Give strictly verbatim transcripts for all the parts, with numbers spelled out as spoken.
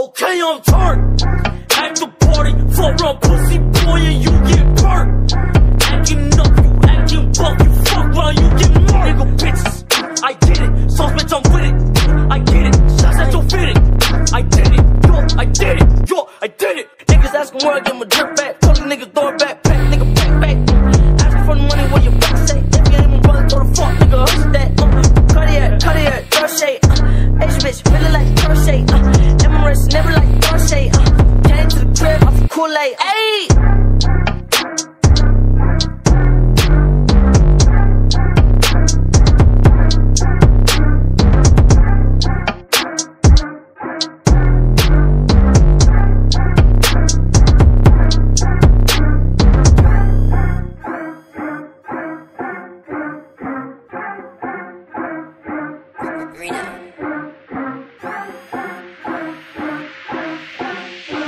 Okay, I'm turned. At the party, fuck around pussy boy and you get burnt. Acting up, you acting buck, you fuck round, you get marked. Nigga bitches, I get it. Sauce bitch, I'm with it. I get it. Shots at your fitted. I did it. Yo, I did it. Yo, I did it. Niggas asking where I get my drip back. Told the niggas throw it back, pack, nigga back, back. Asking for the money, where your back say? If you ain't my brother, throw the fuck, nigga, hush that. Uh, Cartier, Cartier, crochet. Uh, Asian bitch, really like crochet. Uh, Emirates, never like crochet. Uh, came to the crib, off the Kool-Aid. Ayy.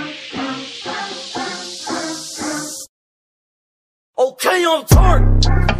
Okay, I'm turned.